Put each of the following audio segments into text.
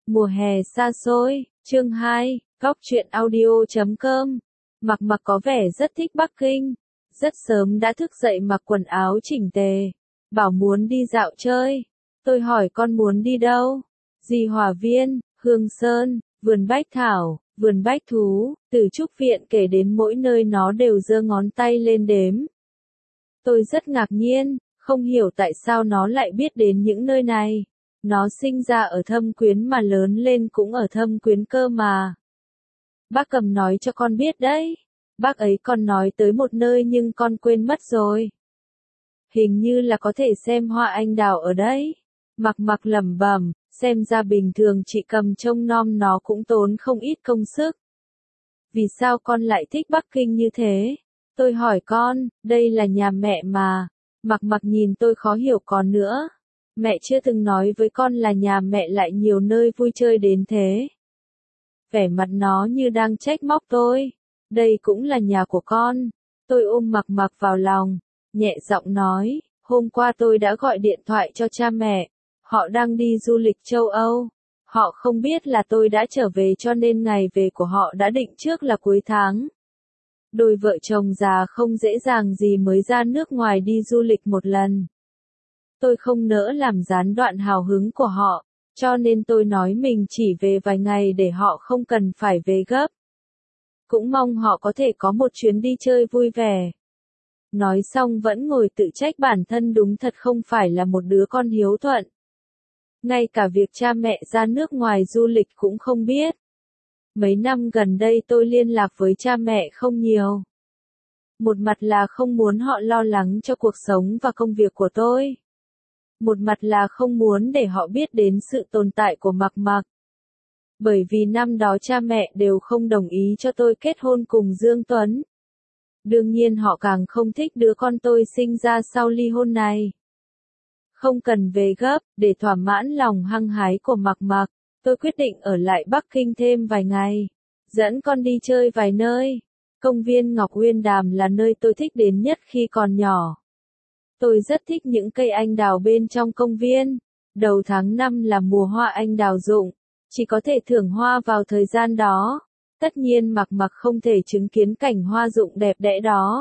Mùa hè xa xôi, chương 2, góc truyện audio.com. Mặc Mặc có vẻ rất thích Bắc Kinh. Rất sớm đã thức dậy mặc quần áo chỉnh tề. Bảo muốn đi dạo chơi. Tôi hỏi con muốn đi đâu? Di Hòa Viên, Hương Sơn, vườn Bách Thảo, vườn Bách Thú, từ Trúc Viện kể đến mỗi nơi nó đều giơ ngón tay lên đếm. Tôi rất ngạc nhiên, không hiểu tại sao nó lại biết đến những nơi này. Nó sinh ra ở Thâm Quyến mà lớn lên cũng ở Thâm Quyến cơ mà. Bác Cầm nói cho con biết đấy. Bác ấy còn nói tới một nơi nhưng con quên mất rồi. Hình như là có thể xem hoa anh đào ở đấy. Mặc Mặc lẩm bẩm, xem ra bình thường chị Cầm trông nom nó cũng tốn không ít công sức. Vì sao con lại thích Bắc Kinh như thế? Tôi hỏi con, đây là nhà mẹ mà. Mặc Mặc nhìn tôi khó hiểu còn nữa. Mẹ chưa từng nói với con là nhà mẹ lại nhiều nơi vui chơi đến thế. Vẻ mặt nó như đang trách móc tôi. Đây cũng là nhà của con. Tôi ôm Mặc Mặc vào lòng, nhẹ giọng nói, hôm qua tôi đã gọi điện thoại cho cha mẹ. Họ đang đi du lịch châu Âu. Họ không biết là tôi đã trở về cho nên ngày về của họ đã định trước là cuối tháng. Đôi vợ chồng già không dễ dàng gì mới ra nước ngoài đi du lịch một lần. Tôi không nỡ làm gián đoạn hào hứng của họ, cho nên tôi nói mình chỉ về vài ngày để họ không cần phải về gấp. Cũng mong họ có thể có một chuyến đi chơi vui vẻ. Nói xong vẫn ngồi tự trách bản thân đúng thật không phải là một đứa con hiếu thuận. Ngay cả việc cha mẹ ra nước ngoài du lịch cũng không biết. Mấy năm gần đây tôi liên lạc với cha mẹ không nhiều. Một mặt là không muốn họ lo lắng cho cuộc sống và công việc của tôi. Một mặt là không muốn để họ biết đến sự tồn tại của Mặc Mặc. Bởi vì năm đó cha mẹ đều không đồng ý cho tôi kết hôn cùng Dương Tuấn. Đương nhiên họ càng không thích đứa con tôi sinh ra sau ly hôn này. Không cần về gấp, để thỏa mãn lòng hăng hái của Mặc Mặc, tôi quyết định ở lại Bắc Kinh thêm vài ngày. Dẫn con đi chơi vài nơi. Công viên Ngọc Uyên Đàm là nơi tôi thích đến nhất khi còn nhỏ. Tôi rất thích những cây anh đào bên trong công viên. Đầu tháng 5 là mùa hoa anh đào rụng. Chỉ có thể thưởng hoa vào thời gian đó. Tất nhiên Mặc Mặc không thể chứng kiến cảnh hoa rụng đẹp đẽ đó.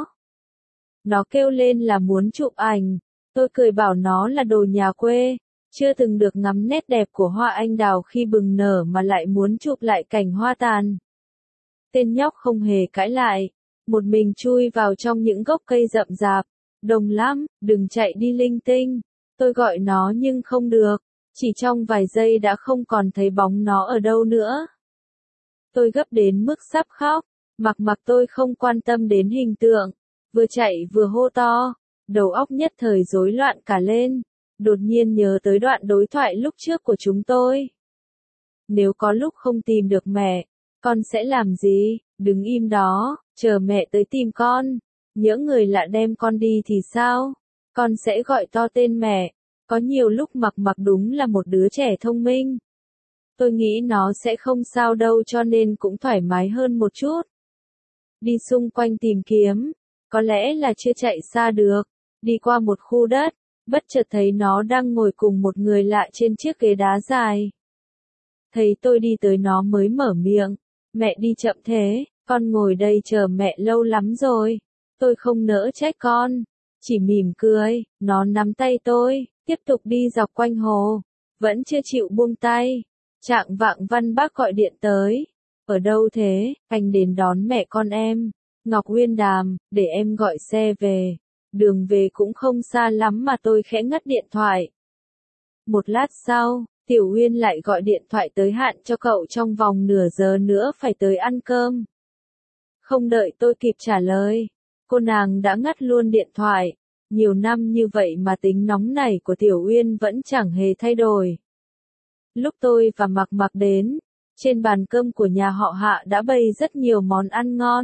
Nó kêu lên là muốn chụp ảnh. Tôi cười bảo nó là đồ nhà quê. Chưa từng được ngắm nét đẹp của hoa anh đào khi bừng nở mà lại muốn chụp lại cảnh hoa tàn. Tên nhóc không hề cãi lại. Một mình chui vào trong những gốc cây rậm rạp. Đông lắm, đừng chạy đi linh tinh. Tôi gọi nó nhưng không được. Chỉ trong vài giây đã không còn thấy bóng nó ở đâu nữa. Tôi gấp đến mức sắp khóc. Mặc Mặc tôi không quan tâm đến hình tượng. Vừa chạy vừa hô to. Đầu óc nhất thời rối loạn cả lên. Đột nhiên nhớ tới đoạn đối thoại lúc trước của chúng tôi. Nếu có lúc không tìm được mẹ, con sẽ làm gì? Đứng im đó, chờ mẹ tới tìm con. Nhỡ người lạ đem con đi thì sao? Con sẽ gọi to tên mẹ. Có nhiều lúc Mặc Mặc đúng là một đứa trẻ thông minh. Tôi nghĩ nó sẽ không sao đâu cho nên cũng thoải mái hơn một chút. Đi xung quanh tìm kiếm. Có lẽ là chưa chạy xa được. Đi qua một khu đất. Bất chợt thấy nó đang ngồi cùng một người lạ trên chiếc ghế đá dài. Thấy tôi đi tới nó mới mở miệng. Mẹ đi chậm thế, con ngồi đây chờ mẹ lâu lắm rồi. Tôi không nỡ trách con. Chỉ mỉm cười, nó nắm tay tôi, tiếp tục đi dọc quanh hồ. Vẫn chưa chịu buông tay. Trạng vạng Văn Bác gọi điện tới. Ở đâu thế? Anh đến đón mẹ con em. Ngọc Uyên Đàm, để em gọi xe về. Đường về cũng không xa lắm mà tôi khẽ ngắt điện thoại. Một lát sau, Tiểu Uyên lại gọi điện thoại tới hạn cho cậu trong vòng nửa giờ nữa phải tới ăn cơm. Không đợi tôi kịp trả lời, cô nàng đã ngắt luôn điện thoại. Nhiều năm như vậy mà tính nóng nảy của Tiểu Uyên vẫn chẳng hề thay đổi. Lúc tôi và Mặc Mặc đến, trên bàn cơm của nhà họ Hạ đã bày rất nhiều món ăn ngon.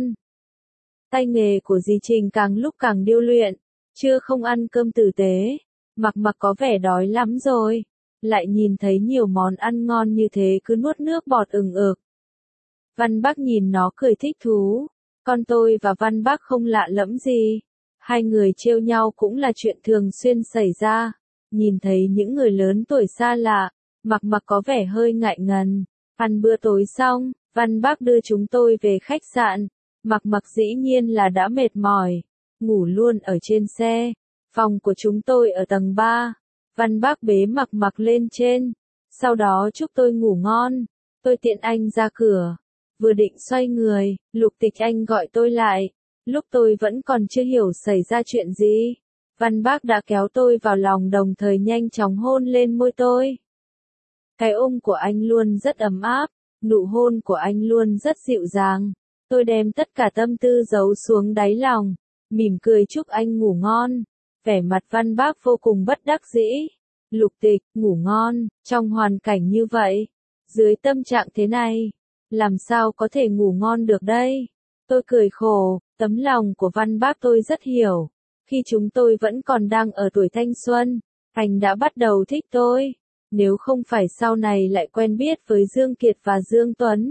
Tay nghề của dì Trình càng lúc càng điêu luyện, chưa không ăn cơm tử tế. Mặc Mặc có vẻ đói lắm rồi, lại nhìn thấy nhiều món ăn ngon như thế cứ nuốt nước bọt ừng ực. Văn Bác nhìn nó cười thích thú. Con tôi và Văn Bác không lạ lẫm gì. Hai người trêu nhau cũng là chuyện thường xuyên xảy ra. Nhìn thấy những người lớn tuổi xa lạ, Mặc mặc có vẻ hơi ngại ngần. Ăn bữa tối xong, Văn Bác đưa chúng tôi về khách sạn. Mặc mặc dĩ nhiên là đã mệt mỏi, ngủ luôn ở trên xe. Phòng của chúng tôi ở tầng 3. Văn Bác bế mặc mặc lên trên. Sau đó chúc tôi ngủ ngon. Tôi tiện anh ra cửa. Vừa định xoay người, Lục Tịch Anh gọi tôi lại. Lúc tôi vẫn còn chưa hiểu xảy ra chuyện gì, Văn Bác đã kéo tôi vào lòng đồng thời nhanh chóng hôn lên môi tôi. Cái ôm của anh luôn rất ấm áp, nụ hôn của anh luôn rất dịu dàng. Tôi đem tất cả tâm tư giấu xuống đáy lòng, mỉm cười chúc anh ngủ ngon. Vẻ mặt Văn Bác vô cùng bất đắc dĩ. Lục Tịch, ngủ ngon, trong hoàn cảnh như vậy, dưới tâm trạng thế này, làm sao có thể ngủ ngon được đây? Tôi cười khổ, tấm lòng của Văn Bác tôi rất hiểu. Khi chúng tôi vẫn còn đang ở tuổi thanh xuân, anh đã bắt đầu thích tôi. Nếu không phải sau này lại quen biết với Dương Kiệt và Dương Tuấn,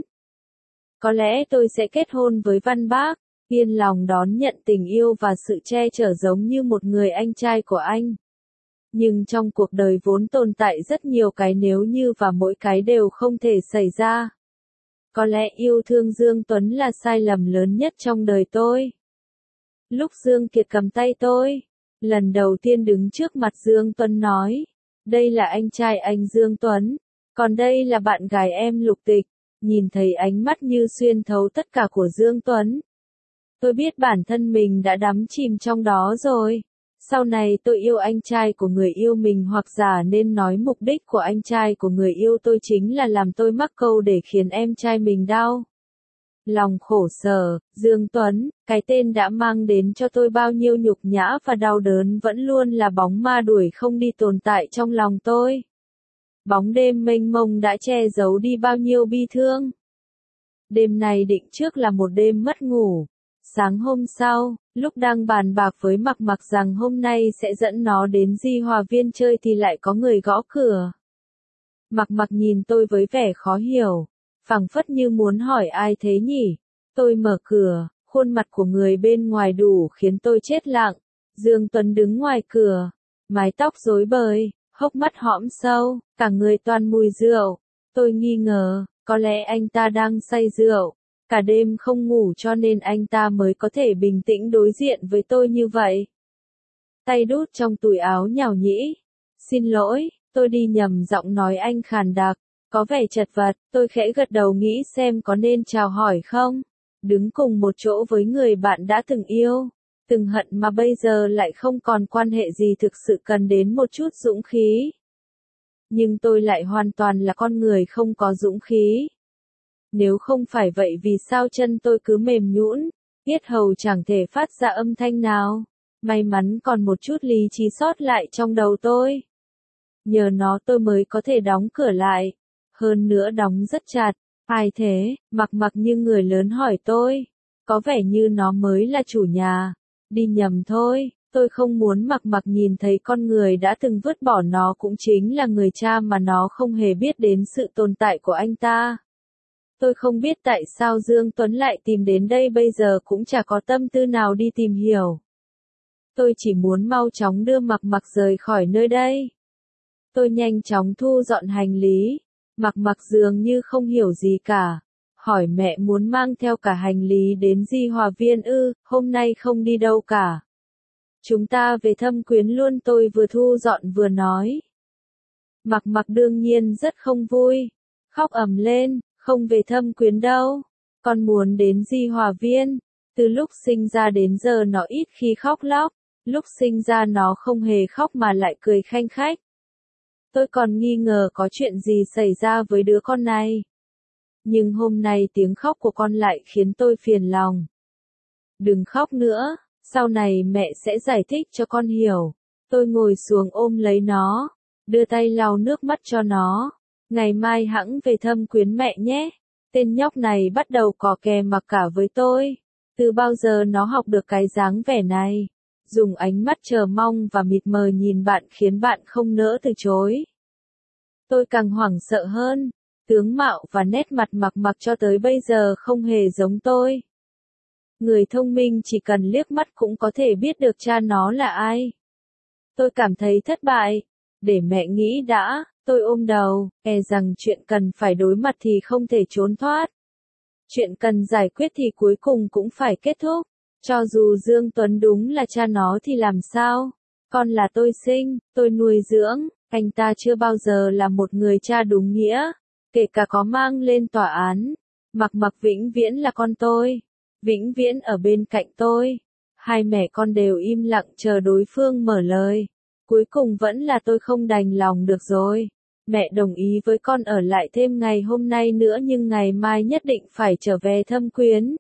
có lẽ tôi sẽ kết hôn với Văn Bác, yên lòng đón nhận tình yêu và sự che chở giống như một người anh trai của anh. Nhưng trong cuộc đời vốn tồn tại rất nhiều cái nếu như và mỗi cái đều không thể xảy ra. Có lẽ yêu thương Dương Tuấn là sai lầm lớn nhất trong đời tôi. Lúc Dương Kiệt cầm tay tôi, lần đầu tiên đứng trước mặt Dương Tuấn nói, đây là anh trai anh Dương Tuấn, còn đây là bạn gái em Lục Tịch. Nhìn thấy ánh mắt như xuyên thấu tất cả của Dương Tuấn, tôi biết bản thân mình đã đắm chìm trong đó rồi. Sau này tôi yêu anh trai của người yêu mình, hoặc giả nên nói mục đích của anh trai của người yêu tôi chính là làm tôi mắc câu để khiến em trai mình đau lòng khổ sở. Dương Tuấn, cái tên đã mang đến cho tôi bao nhiêu nhục nhã và đau đớn vẫn luôn là bóng ma đuổi không đi tồn tại trong lòng tôi. Bóng đêm mênh mông đã che giấu đi bao nhiêu bi thương. Đêm này định trước là một đêm mất ngủ. Sáng hôm sau, lúc đang bàn bạc với Mặc Mặc rằng hôm nay sẽ dẫn nó đến Di Hòa Viên chơi thì lại có người gõ cửa. Mặc Mặc nhìn tôi với vẻ khó hiểu, phảng phất như muốn hỏi ai thế nhỉ. Tôi mở cửa, khuôn mặt của người bên ngoài đủ khiến tôi chết lặng. Dương Tuấn đứng ngoài cửa, mái tóc rối bời, hốc mắt hõm sâu, cả người toàn mùi rượu. Tôi nghi ngờ, có lẽ anh ta đang say rượu. Cả đêm không ngủ cho nên anh ta mới có thể bình tĩnh đối diện với tôi như vậy. Tay đút trong túi áo nhào nhĩ. Xin lỗi, tôi đi nhầm giọng nói anh khàn đặc, có vẻ chật vật. Tôi khẽ gật đầu nghĩ xem có nên chào hỏi không. Đứng cùng một chỗ với người bạn đã từng yêu, từng hận mà bây giờ lại không còn quan hệ gì thực sự cần đến một chút dũng khí. Nhưng tôi lại hoàn toàn là con người không có dũng khí. Nếu không phải vậy vì sao chân tôi cứ mềm nhũn, yết hầu chẳng thể phát ra âm thanh nào. May mắn còn một chút lý trí sót lại trong đầu tôi. Nhờ nó tôi mới có thể đóng cửa lại. Hơn nữa đóng rất chặt. Ai thế? Mặc Mặc như người lớn hỏi tôi. Có vẻ như nó mới là chủ nhà. Đi nhầm thôi. Tôi không muốn Mặc Mặc nhìn thấy con người đã từng vứt bỏ nó cũng chính là người cha mà nó không hề biết đến sự tồn tại của anh ta. Tôi không biết tại sao Dương Tuấn lại tìm đến đây bây giờ cũng chả có tâm tư nào đi tìm hiểu. Tôi chỉ muốn mau chóng đưa Mặc Mặc rời khỏi nơi đây. Tôi nhanh chóng thu dọn hành lý. Mặc Mặc dường như không hiểu gì cả. Hỏi mẹ muốn mang theo cả hành lý đến Di Hòa Viên ư, hôm nay không đi đâu cả. Chúng ta về Thâm Quyến luôn, tôi vừa thu dọn vừa nói. Mặc Mặc đương nhiên rất không vui. Khóc ầm lên. Không về Thâm Quyến đâu, con muốn đến Di Hòa Viên. Từ lúc sinh ra đến giờ nó ít khi khóc lóc, lúc sinh ra nó không hề khóc mà lại cười khanh khách. Tôi còn nghi ngờ có chuyện gì xảy ra với đứa con này. Nhưng hôm nay tiếng khóc của con lại khiến tôi phiền lòng. Đừng khóc nữa, sau này mẹ sẽ giải thích cho con hiểu. Tôi ngồi xuống ôm lấy nó, đưa tay lau nước mắt cho nó. Ngày mai hẵng về Thâm Quyến mẹ nhé. Tên nhóc này bắt đầu cò kè mặc cả với tôi. Từ bao giờ nó học được cái dáng vẻ này? Dùng ánh mắt chờ mong và mịt mờ nhìn bạn khiến bạn không nỡ từ chối. Tôi càng hoảng sợ hơn. Tướng mạo và nét mặt Mặc Mặc cho tới bây giờ không hề giống tôi. Người thông minh chỉ cần liếc mắt cũng có thể biết được cha nó là ai. Tôi cảm thấy thất bại. Để mẹ nghĩ đã. Tôi ôm đầu, e rằng chuyện cần phải đối mặt thì không thể trốn thoát. Chuyện cần giải quyết thì cuối cùng cũng phải kết thúc. Cho dù Dương Tuấn đúng là cha nó thì làm sao? Con là tôi sinh, tôi nuôi dưỡng, anh ta chưa bao giờ là một người cha đúng nghĩa. Kể cả có mang lên tòa án, Mặc Mặc vĩnh viễn là con tôi, vĩnh viễn ở bên cạnh tôi. Hai mẹ con đều im lặng chờ đối phương mở lời. Cuối cùng vẫn là tôi không đành lòng được rồi. Mẹ đồng ý với con ở lại thêm ngày hôm nay nữa nhưng ngày mai nhất định phải trở về Thâm Quyến.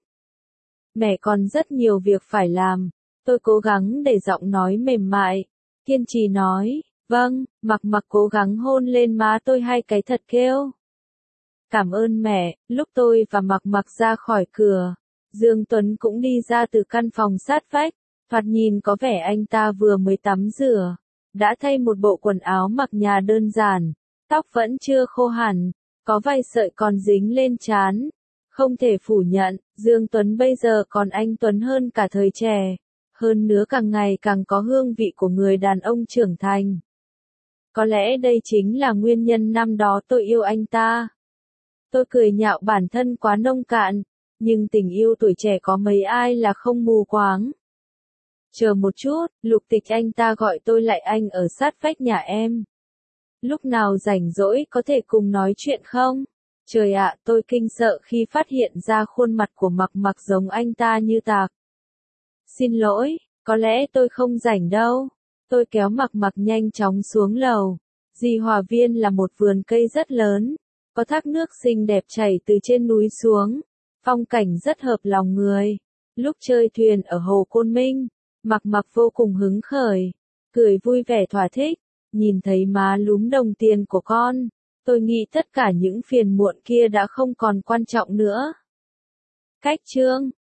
Mẹ còn rất nhiều việc phải làm. Tôi cố gắng để giọng nói mềm mại, kiên trì nói, vâng. Mặc Mặc cố gắng hôn lên má tôi hai cái thật kêu. Cảm ơn mẹ. Lúc tôi và Mặc Mặc ra khỏi cửa, Dương Tuấn cũng đi ra từ căn phòng sát vách. Thoạt nhìn có vẻ anh ta vừa mới tắm rửa, đã thay một bộ quần áo mặc nhà đơn giản, tóc vẫn chưa khô hẳn, có vài sợi còn dính lên trán. Không thể phủ nhận, Dương Tuấn bây giờ còn anh tuấn hơn cả thời trẻ, hơn nữa càng ngày càng có hương vị của người đàn ông trưởng thành. Có lẽ đây chính là nguyên nhân năm đó tôi yêu anh ta. Tôi cười nhạo bản thân quá nông cạn, nhưng tình yêu tuổi trẻ có mấy ai là không mù quáng. Chờ một chút, Lục Tịch, anh ta gọi tôi lại, anh ở sát vách nhà em. Lúc nào rảnh rỗi có thể cùng nói chuyện không? Trời ạ, tôi kinh sợ khi phát hiện ra khuôn mặt của Mặc Mặc giống anh ta như tạc. Xin lỗi, có lẽ tôi không rảnh đâu. Tôi kéo Mặc Mặc nhanh chóng xuống lầu. Di Hòa Viên là một vườn cây rất lớn, có thác nước xinh đẹp chảy từ trên núi xuống, phong cảnh rất hợp lòng người. Lúc chơi thuyền ở hồ Côn Minh, Mặc Mặc vô cùng hứng khởi, cười vui vẻ thỏa thích, nhìn thấy má lúm đồng tiền của con, tôi nghĩ tất cả những phiền muộn kia đã không còn quan trọng nữa. Cách chương